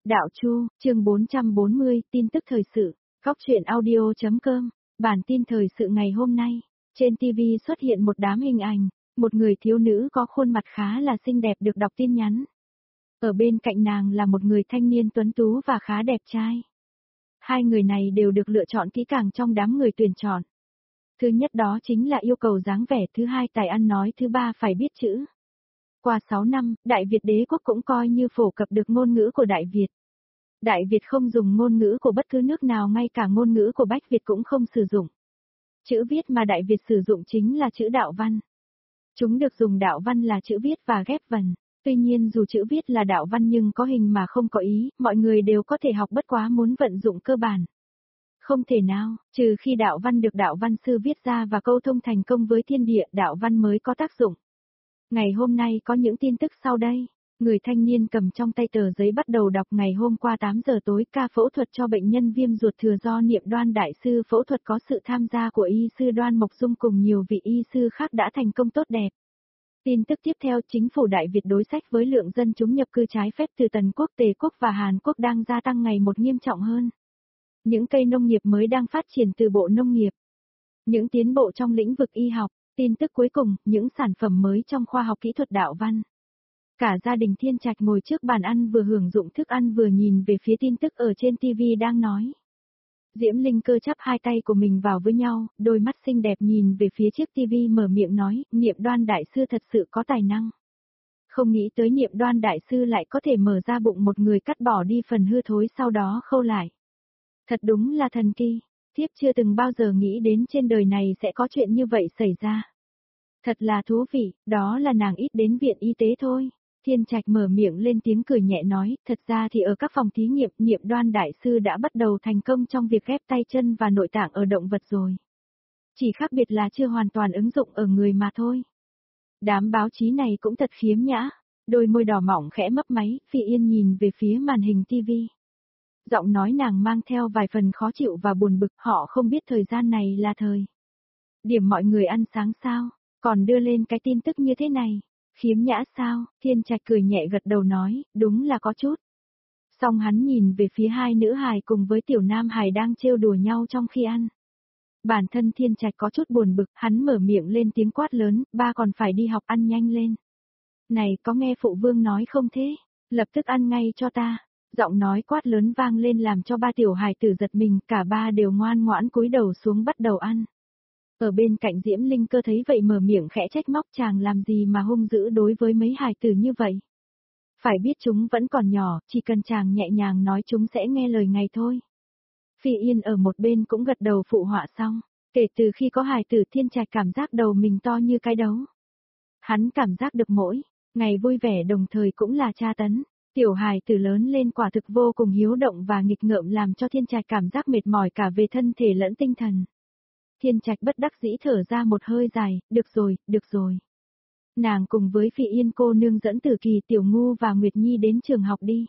Đạo Chu, chương 440, tin tức thời sự, góc truyện audio.com, bản tin thời sự ngày hôm nay. Trên TV xuất hiện một đám hình ảnh, một người thiếu nữ có khuôn mặt khá là xinh đẹp được đọc tin nhắn. Ở bên cạnh nàng là một người thanh niên tuấn tú và khá đẹp trai. Hai người này đều được lựa chọn kỹ càng trong đám người tuyển chọn. Thứ nhất đó chính là yêu cầu dáng vẻ, thứ hai tài ăn nói, thứ ba phải biết chữ. Qua 6 năm, Đại Việt đế quốc cũng coi như phổ cập được ngôn ngữ của Đại Việt. Đại Việt không dùng ngôn ngữ của bất cứ nước nào, ngay cả ngôn ngữ của Bách Việt cũng không sử dụng. Chữ viết mà Đại Việt sử dụng chính là chữ đạo văn. Chúng được dùng đạo văn là chữ viết và ghép vần. Tuy nhiên dù chữ viết là đạo văn nhưng có hình mà không có ý, mọi người đều có thể học, bất quá muốn vận dụng cơ bản. Không thể nào, trừ khi đạo văn được đạo văn sư viết ra và câu thông thành công với thiên địa, đạo văn mới có tác dụng. Ngày hôm nay có những tin tức sau đây. Người thanh niên cầm trong tay tờ giấy bắt đầu đọc. Ngày hôm qua 8 giờ tối, ca phẫu thuật cho bệnh nhân viêm ruột thừa do Niệm Đoan đại sư phẫu thuật có sự tham gia của y sư Đoan Mộc Dung cùng nhiều vị y sư khác đã thành công tốt đẹp. Tin tức tiếp theo, chính phủ Đại Việt đối sách với lượng dân chúng nhập cư trái phép từ Tần Quốc, Tề Quốc và Hàn Quốc đang gia tăng ngày một nghiêm trọng hơn. Những cây nông nghiệp mới đang phát triển từ Bộ Nông nghiệp. Những tiến bộ trong lĩnh vực y học. Tin tức cuối cùng, những sản phẩm mới trong khoa học kỹ thuật đạo văn. Cả gia đình Thiên Trạch ngồi trước bàn ăn vừa hưởng dụng thức ăn vừa nhìn về phía tin tức ở trên TV đang nói. Diễm Linh Cơ chắp hai tay của mình vào với nhau, đôi mắt xinh đẹp nhìn về phía chiếc TV mở miệng nói, Niệm Đoan đại sư thật sự có tài năng. Không nghĩ tới Niệm Đoan đại sư lại có thể mở ra bụng một người, cắt bỏ đi phần hư thối sau đó khâu lại. Thật đúng là thần kỳ. Thiếp chưa từng bao giờ nghĩ đến trên đời này sẽ có chuyện như vậy xảy ra. Thật là thú vị, đó là nàng ít đến viện y tế thôi. Thiên Trạch mở miệng lên tiếng cười nhẹ nói, thật ra thì ở các phòng thí nghiệm, Niệm Đoan đại sư đã bắt đầu thành công trong việc ghép tay chân và nội tạng ở động vật rồi. Chỉ khác biệt là chưa hoàn toàn ứng dụng ở người mà thôi. Đám báo chí này cũng thật khiếm nhã, đôi môi đỏ mỏng khẽ mấp máy, Phi Yên nhìn về phía màn hình TV. Giọng nói nàng mang theo vài phần khó chịu và buồn bực, họ không biết thời gian này là thời điểm mọi người ăn sáng sao, còn đưa lên cái tin tức như thế này. Khiếm nhã sao? Thiên Trạch cười nhẹ gật đầu nói, đúng là có chút. Xong hắn nhìn về phía hai nữ hài cùng với tiểu nam hài đang trêu đùa nhau trong khi ăn. Bản thân Thiên Trạch có chút buồn bực, hắn mở miệng lên tiếng quát lớn, ba còn phải đi học, ăn nhanh lên. Này, có nghe phụ vương nói không thế? Lập tức ăn ngay cho ta. Giọng nói quát lớn vang lên làm cho ba tiểu hài tử giật mình, cả ba đều ngoan ngoãn cúi đầu xuống bắt đầu ăn. Ở bên cạnh Diễm Linh Cơ thấy vậy mở miệng khẽ trách móc, chàng làm gì mà hung dữ đối với mấy hài tử như vậy. Phải biết chúng vẫn còn nhỏ, chỉ cần chàng nhẹ nhàng nói chúng sẽ nghe lời ngày thôi. Phi Yên ở một bên cũng gật đầu phụ họa xong. Kể từ khi có hài tử, Thiên Trạch cảm giác đầu mình to như cái đấu. Hắn cảm giác được mỗi ngày vui vẻ đồng thời cũng là tra tấn. Tiểu hài tử lớn lên quả thực vô cùng hiếu động và nghịch ngợm làm cho Thiên Trạch cảm giác mệt mỏi cả về thân thể lẫn tinh thần. Thiên Trạch bất đắc dĩ thở ra một hơi dài, được rồi, được rồi. Nàng cùng với Phi Yên cô nương dẫn Tử Kỳ, Tiểu Ngu và Nguyệt Nhi đến trường học đi.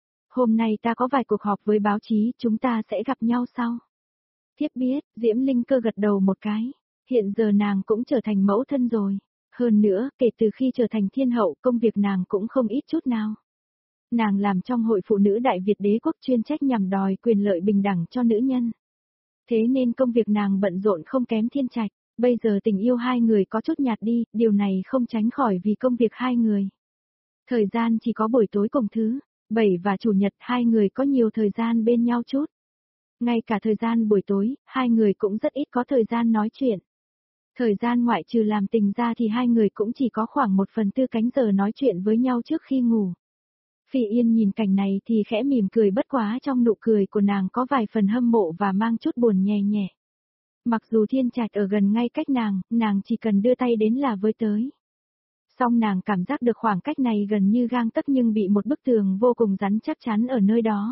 Hôm nay ta có vài cuộc họp với báo chí, chúng ta sẽ gặp nhau sau. Thiếp biết, Diễm Linh Cơ gật đầu một cái. Hiện giờ nàng cũng trở thành mẫu thân rồi. Hơn nữa, kể từ khi trở thành thiên hậu, công việc nàng cũng không ít chút nào. Nàng làm trong Hội Phụ nữ Đại Việt đế quốc, chuyên trách nhằm đòi quyền lợi bình đẳng cho nữ nhân. Thế nên công việc nàng bận rộn không kém Thiên Trạch. Bây giờ tình yêu hai người có chút nhạt đi, điều này không tránh khỏi vì công việc hai người. Thời gian chỉ có buổi tối cùng thứ Bảy và Chủ nhật, hai người có nhiều thời gian bên nhau chút. Ngay cả thời gian buổi tối, hai người cũng rất ít có thời gian nói chuyện. Thời gian ngoại trừ làm tình ra thì hai người cũng chỉ có khoảng 1/4 cánh giờ nói chuyện với nhau trước khi ngủ. Phi Yên nhìn cảnh này thì khẽ mỉm cười, bất quá trong nụ cười của nàng có vài phần hâm mộ và mang chút buồn nhẹ nhẹ. Mặc dù Thiên Trạch ở gần ngay cách nàng chỉ cần đưa tay đến là với tới. Song nàng cảm giác được khoảng cách này gần như gang tấc nhưng bị một bức tường vô cùng rắn chắc chắn ở nơi đó.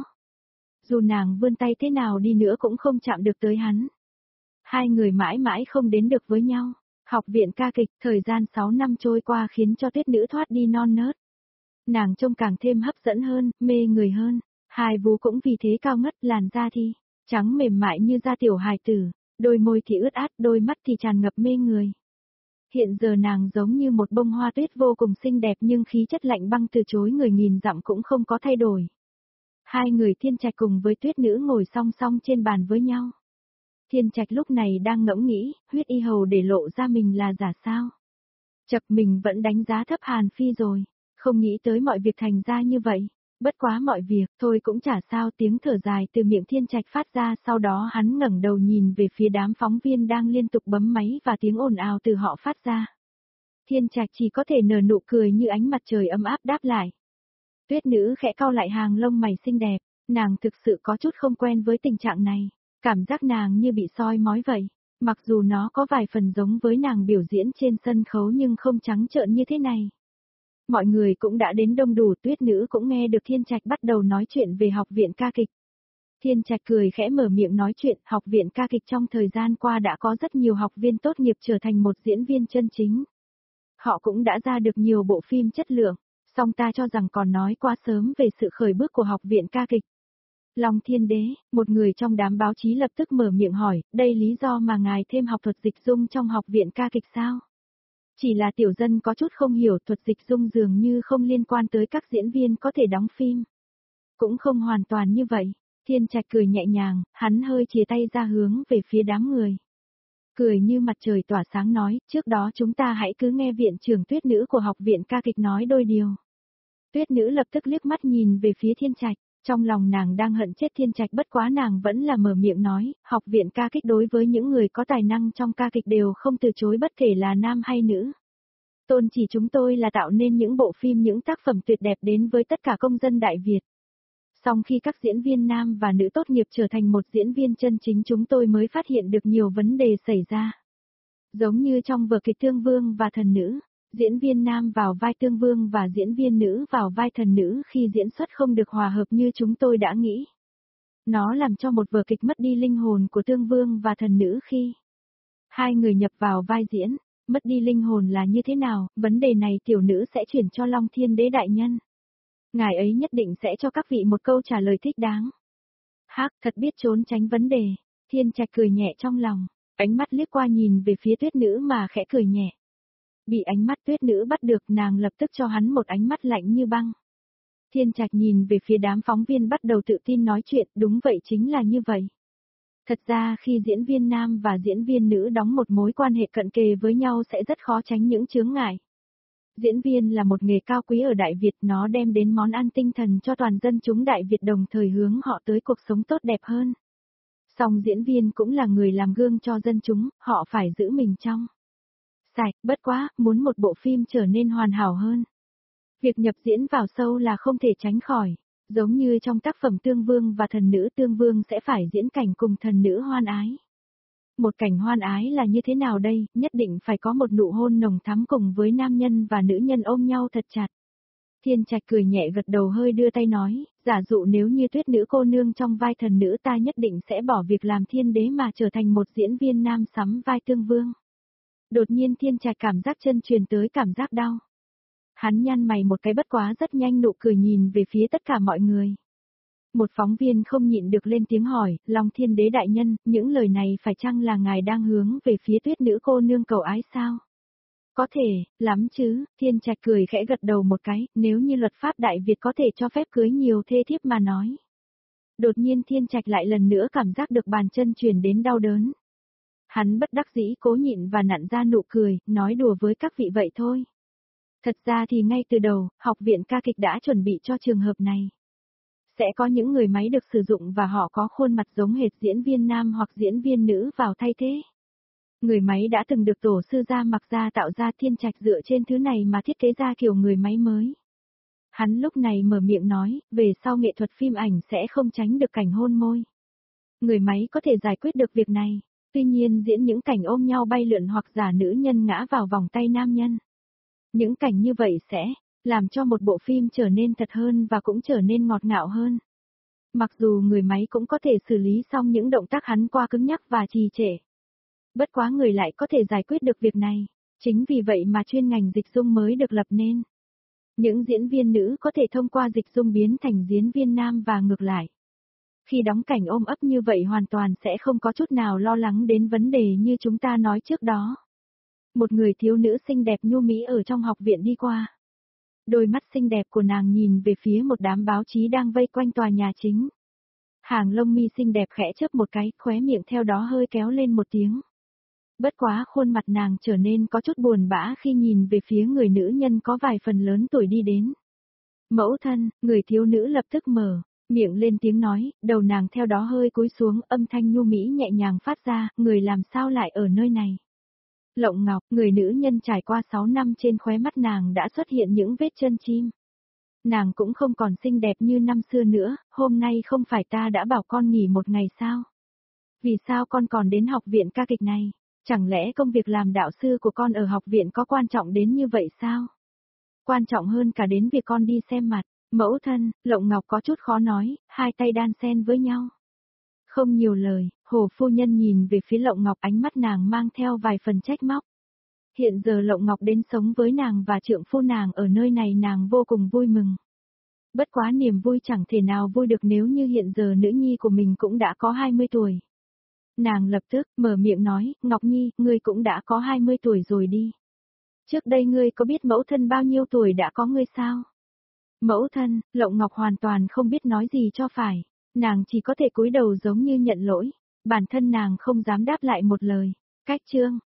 Dù nàng vươn tay thế nào đi nữa cũng không chạm được tới hắn. Hai người mãi mãi không đến được với nhau. Học viện ca kịch, thời gian 6 năm trôi qua khiến cho Tuyết Nữ thoát đi non nớt. Nàng trông càng thêm hấp dẫn hơn, mê người hơn. Hai vú cũng vì thế cao ngất, làn da thì trắng mềm mại như da tiểu hài tử, đôi môi thì ướt át, đôi mắt thì tràn ngập mê người. Hiện giờ nàng giống như một bông hoa tuyết vô cùng xinh đẹp nhưng khí chất lạnh băng từ chối người nghìn dặm cũng không có thay đổi. Hai người Thiên Trạch cùng với Tuyết Nữ ngồi song song trên bàn với nhau. Thiên Trạch lúc này đang ngẫm nghĩ, huyết y hầu để lộ ra mình là giả sao. Chật mình vẫn đánh giá thấp Hàn Phi rồi, không nghĩ tới mọi việc thành ra như vậy. Bất quá mọi việc, thôi cũng chả sao, tiếng thở dài từ miệng Thiên Trạch phát ra, sau đó hắn ngẩng đầu nhìn về phía đám phóng viên đang liên tục bấm máy và tiếng ồn ào từ họ phát ra. Thiên Trạch chỉ có thể nở nụ cười như ánh mặt trời ấm áp đáp lại. Tuyết Nữ khẽ cau lại hàng lông mày xinh đẹp, nàng thực sự có chút không quen với tình trạng này, cảm giác nàng như bị soi mói vậy. Mặc dù nó có vài phần giống với nàng biểu diễn trên sân khấu nhưng không trắng trợn như thế này. Mọi người cũng đã đến đông đủ, Tuyết Nữ cũng nghe được Thiên Trạch bắt đầu nói chuyện về học viện ca kịch. Thiên Trạch cười khẽ mở miệng nói chuyện, học viện ca kịch trong thời gian qua đã có rất nhiều học viên tốt nghiệp trở thành một diễn viên chân chính. Họ cũng đã ra được nhiều bộ phim chất lượng, song ta cho rằng còn nói quá sớm về sự khởi bước của học viện ca kịch. Long Thiên Đế, một người trong đám báo chí lập tức mở miệng hỏi, đây lý do mà ngài thêm học thuật dịch dung trong học viện ca kịch sao? Chỉ là tiểu dân có chút không hiểu, thuật dịch dung dường như không liên quan tới các diễn viên có thể đóng phim. Cũng không hoàn toàn như vậy. Thiên Trạch cười nhẹ nhàng, hắn hơi chìa tay ra hướng về phía đám người. Cười như mặt trời tỏa sáng nói, trước đó chúng ta hãy cứ nghe viện trưởng Tuyết Nữ của học viện ca kịch nói đôi điều. Tuyết Nữ lập tức liếc mắt nhìn về phía Thiên Trạch, trong lòng nàng đang hận chết Thiên Trạch, bất quá nàng vẫn là mở miệng nói, học viện ca kịch đối với những người có tài năng trong ca kịch đều không từ chối bất kể là nam hay nữ. Tôn chỉ chúng tôi là tạo nên những bộ phim, những tác phẩm tuyệt đẹp đến với tất cả công dân Đại Việt. Song khi các diễn viên nam và nữ tốt nghiệp trở thành một diễn viên chân chính, chúng tôi mới phát hiện được nhiều vấn đề xảy ra. Giống như trong vở kịch Tương Vương và Thần Nữ, diễn viên nam vào vai Tương Vương và diễn viên nữ vào vai Thần Nữ khi diễn xuất không được hòa hợp như chúng tôi đã nghĩ. Nó làm cho một vở kịch mất đi linh hồn của Tương Vương và Thần Nữ khi hai người nhập vào vai diễn. Mất đi linh hồn là như thế nào, vấn đề này tiểu nữ sẽ chuyển cho Long Thiên Đế đại nhân. Ngài ấy nhất định sẽ cho các vị một câu trả lời thích đáng. Hắc, thật biết trốn tránh vấn đề. Thiên Trạch cười nhẹ trong lòng, ánh mắt liếc qua nhìn về phía Tuyết Nữ mà khẽ cười nhẹ. Bị ánh mắt Tuyết Nữ bắt được, nàng lập tức cho hắn một ánh mắt lạnh như băng. Thiên Trạch nhìn về phía đám phóng viên bắt đầu tự tin nói chuyện, đúng vậy, chính là như vậy. Thật ra khi diễn viên nam và diễn viên nữ đóng một mối quan hệ cận kề với nhau sẽ rất khó tránh những chướng ngại. Diễn viên là một nghề cao quý ở Đại Việt, nó đem đến món ăn tinh thần cho toàn dân chúng Đại Việt, đồng thời hướng họ tới cuộc sống tốt đẹp hơn. Song diễn viên cũng là người làm gương cho dân chúng, họ phải giữ mình trong sạch, bất quá, muốn một bộ phim trở nên hoàn hảo hơn. Việc nhập diễn vào sâu là không thể tránh khỏi. Giống như trong tác phẩm Tương Vương và Thần Nữ, Tương Vương sẽ phải diễn cảnh cùng Thần Nữ hoan ái. Một cảnh hoan ái là như thế nào đây, nhất định phải có một nụ hôn nồng thắm cùng với nam nhân và nữ nhân ôm nhau thật chặt. Thiên Trạch cười nhẹ gật đầu, hơi đưa tay nói, giả dụ nếu như Tuyết Nữ cô nương trong vai Thần Nữ, ta nhất định sẽ bỏ việc làm Thiên Đế mà trở thành một diễn viên nam sắm vai Tương Vương. Đột nhiên Thiên Trạch cảm giác chân truyền tới cảm giác đau. Hắn nhăn mày một cái, bất quá rất nhanh nụ cười nhìn về phía tất cả mọi người. Một phóng viên không nhịn được lên tiếng hỏi, Long Thiên Đế đại nhân, những lời này phải chăng là ngài đang hướng về phía Tuyết Nữ cô nương cầu ái sao? Có thể, lắm chứ, Thiên Trạch cười khẽ gật đầu một cái, nếu như luật pháp Đại Việt có thể cho phép cưới nhiều thê thiếp mà nói. Đột nhiên Thiên Trạch lại lần nữa cảm giác được bàn chân truyền đến đau đớn. Hắn bất đắc dĩ cố nhịn và nặn ra nụ cười, nói đùa với các vị vậy thôi. Thật ra thì ngay từ đầu, học viện ca kịch đã chuẩn bị cho trường hợp này. Sẽ có những người máy được sử dụng và họ có khuôn mặt giống hệt diễn viên nam hoặc diễn viên nữ vào thay thế. Người máy đã từng được tổ sư gia Mặc Gia tạo ra, Thiên Trạch dựa trên thứ này mà thiết kế ra kiểu người máy mới. Hắn lúc này mở miệng nói, về sau nghệ thuật phim ảnh sẽ không tránh được cảnh hôn môi. Người máy có thể giải quyết được việc này, tuy nhiên diễn những cảnh ôm nhau bay lượn hoặc giả nữ nhân ngã vào vòng tay nam nhân. Những cảnh như vậy sẽ làm cho một bộ phim trở nên thật hơn và cũng trở nên ngọt ngào hơn. Mặc dù người máy cũng có thể xử lý xong những động tác hắn qua cứng nhắc và trì trệ. Bất quá người lại có thể giải quyết được việc này. Chính vì vậy mà chuyên ngành dịch dung mới được lập nên. Những diễn viên nữ có thể thông qua dịch dung biến thành diễn viên nam và ngược lại. Khi đóng cảnh ôm ấp như vậy hoàn toàn sẽ không có chút nào lo lắng đến vấn đề như chúng ta nói trước đó. Một người thiếu nữ xinh đẹp nhu mỹ ở trong học viện đi qua. Đôi mắt xinh đẹp của nàng nhìn về phía một đám báo chí đang vây quanh tòa nhà chính. Hàng lông mi xinh đẹp khẽ chớp một cái, khóe miệng theo đó hơi kéo lên một tiếng. Bất quá khuôn mặt nàng trở nên có chút buồn bã khi nhìn về phía người nữ nhân có vài phần lớn tuổi đi đến. Mẫu thân, người thiếu nữ lập tức mở miệng lên tiếng nói, đầu nàng theo đó hơi cúi xuống, âm thanh nhu mỹ nhẹ nhàng phát ra, người làm sao lại ở nơi này. Lộng Ngọc, người nữ nhân trải qua 6 năm, trên khóe mắt nàng đã xuất hiện những vết chân chim. Nàng cũng không còn xinh đẹp như năm xưa nữa, hôm nay không phải ta đã bảo con nghỉ một ngày sao? Vì sao con còn đến học viện ca kịch này? Chẳng lẽ công việc làm đạo sư của con ở học viện có quan trọng đến như vậy sao? Quan trọng hơn cả đến việc con đi xem mặt. Mẫu thân, Lộng Ngọc có chút khó nói, hai tay đan xen với nhau. Không nhiều lời, Hồ phu nhân nhìn về phía Lộng Ngọc, ánh mắt nàng mang theo vài phần trách móc. Hiện giờ Lộng Ngọc đến sống với nàng và trượng phu nàng ở nơi này, nàng vô cùng vui mừng. Bất quá niềm vui chẳng thể nào vui được nếu như hiện giờ nữ nhi của mình cũng đã có 20 tuổi. Nàng lập tức mở miệng nói, Ngọc Nhi, ngươi cũng đã có 20 tuổi rồi đi. Trước đây ngươi có biết mẫu thân bao nhiêu tuổi đã có ngươi sao? Mẫu thân, Lộng Ngọc hoàn toàn không biết nói gì cho phải. Nàng chỉ có thể cúi đầu giống như nhận lỗi. Bản thân nàng không dám đáp lại một lời. Cách chương,